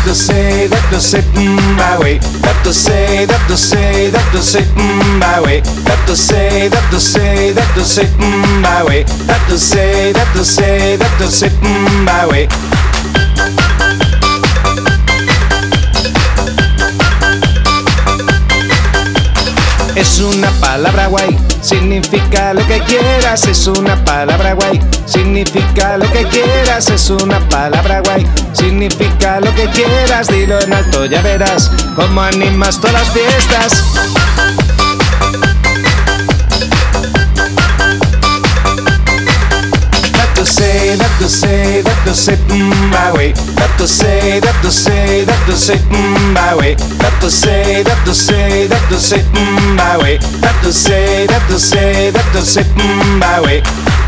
to say, that to say, my way. That to say, that to say, that to say, my way. That to say, that to say, that to say, my way. That to say, that to say, that to say, my way. Es una palabra guay, significa lo que quieras. Es una palabra guay, significa lo que quieras. Es una palabra guay, significa lo que quieras. Dilo en alto, ya verás cómo animas todas las fiestas. That to say, that to say, that to say, my way. That to say, that to say, that to say, my way. That to say, that to say, that to say, my way. That to say, that to say, that to say, my way.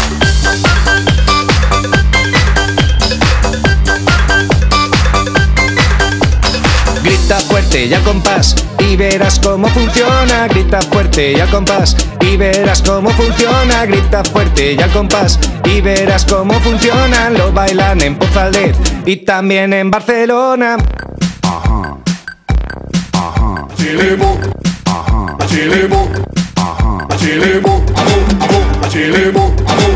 Grita fuerte y al compás y verás cómo funciona. Grita fuerte y al compás y verás cómo funciona. Grita fuerte y al compás y verás cómo funciona. Lo bailan en Pozaldez y también en Barcelona. Chilebo, chilebo, chilebo, chilebo.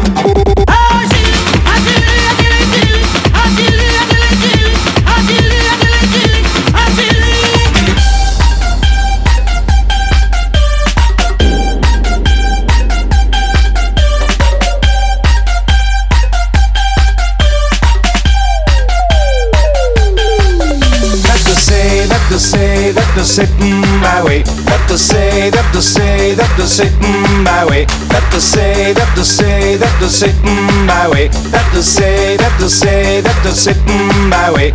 That to say, that to say, my way. That to say, that to say, that to say, my way. That to say, that to say, that to say, my way. That to say, that to say, that to say, my way.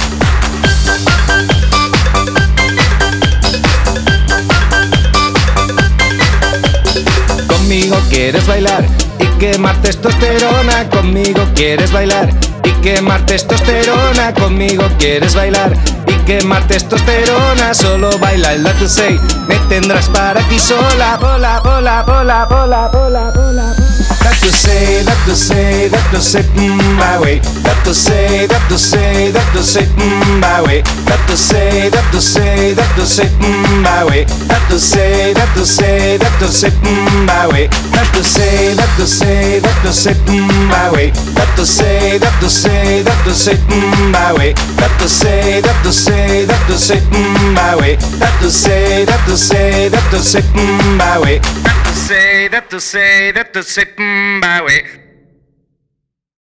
Conmigo quieres bailar y quemar testosterona. Conmigo quieres bailar y quemar testosterona. Conmigo quieres bailar y quemar testosterona. Solo baila el that to say, me tendrás para ti sola. Bola, bola, bola, bola, bola, bola. That to say, that to say, that to say, my way. That to say, that to say, that to say, my way. That to say, that to say, that to say, my way. That to say, that to say, that to say, my way. That to say, that to say, that to say, my way. That to say, that to say, that to say, my way. That to say, that to say, that to say, my way. That to say, that to say, that to say, my way. That to say, that to say, that to say, my way.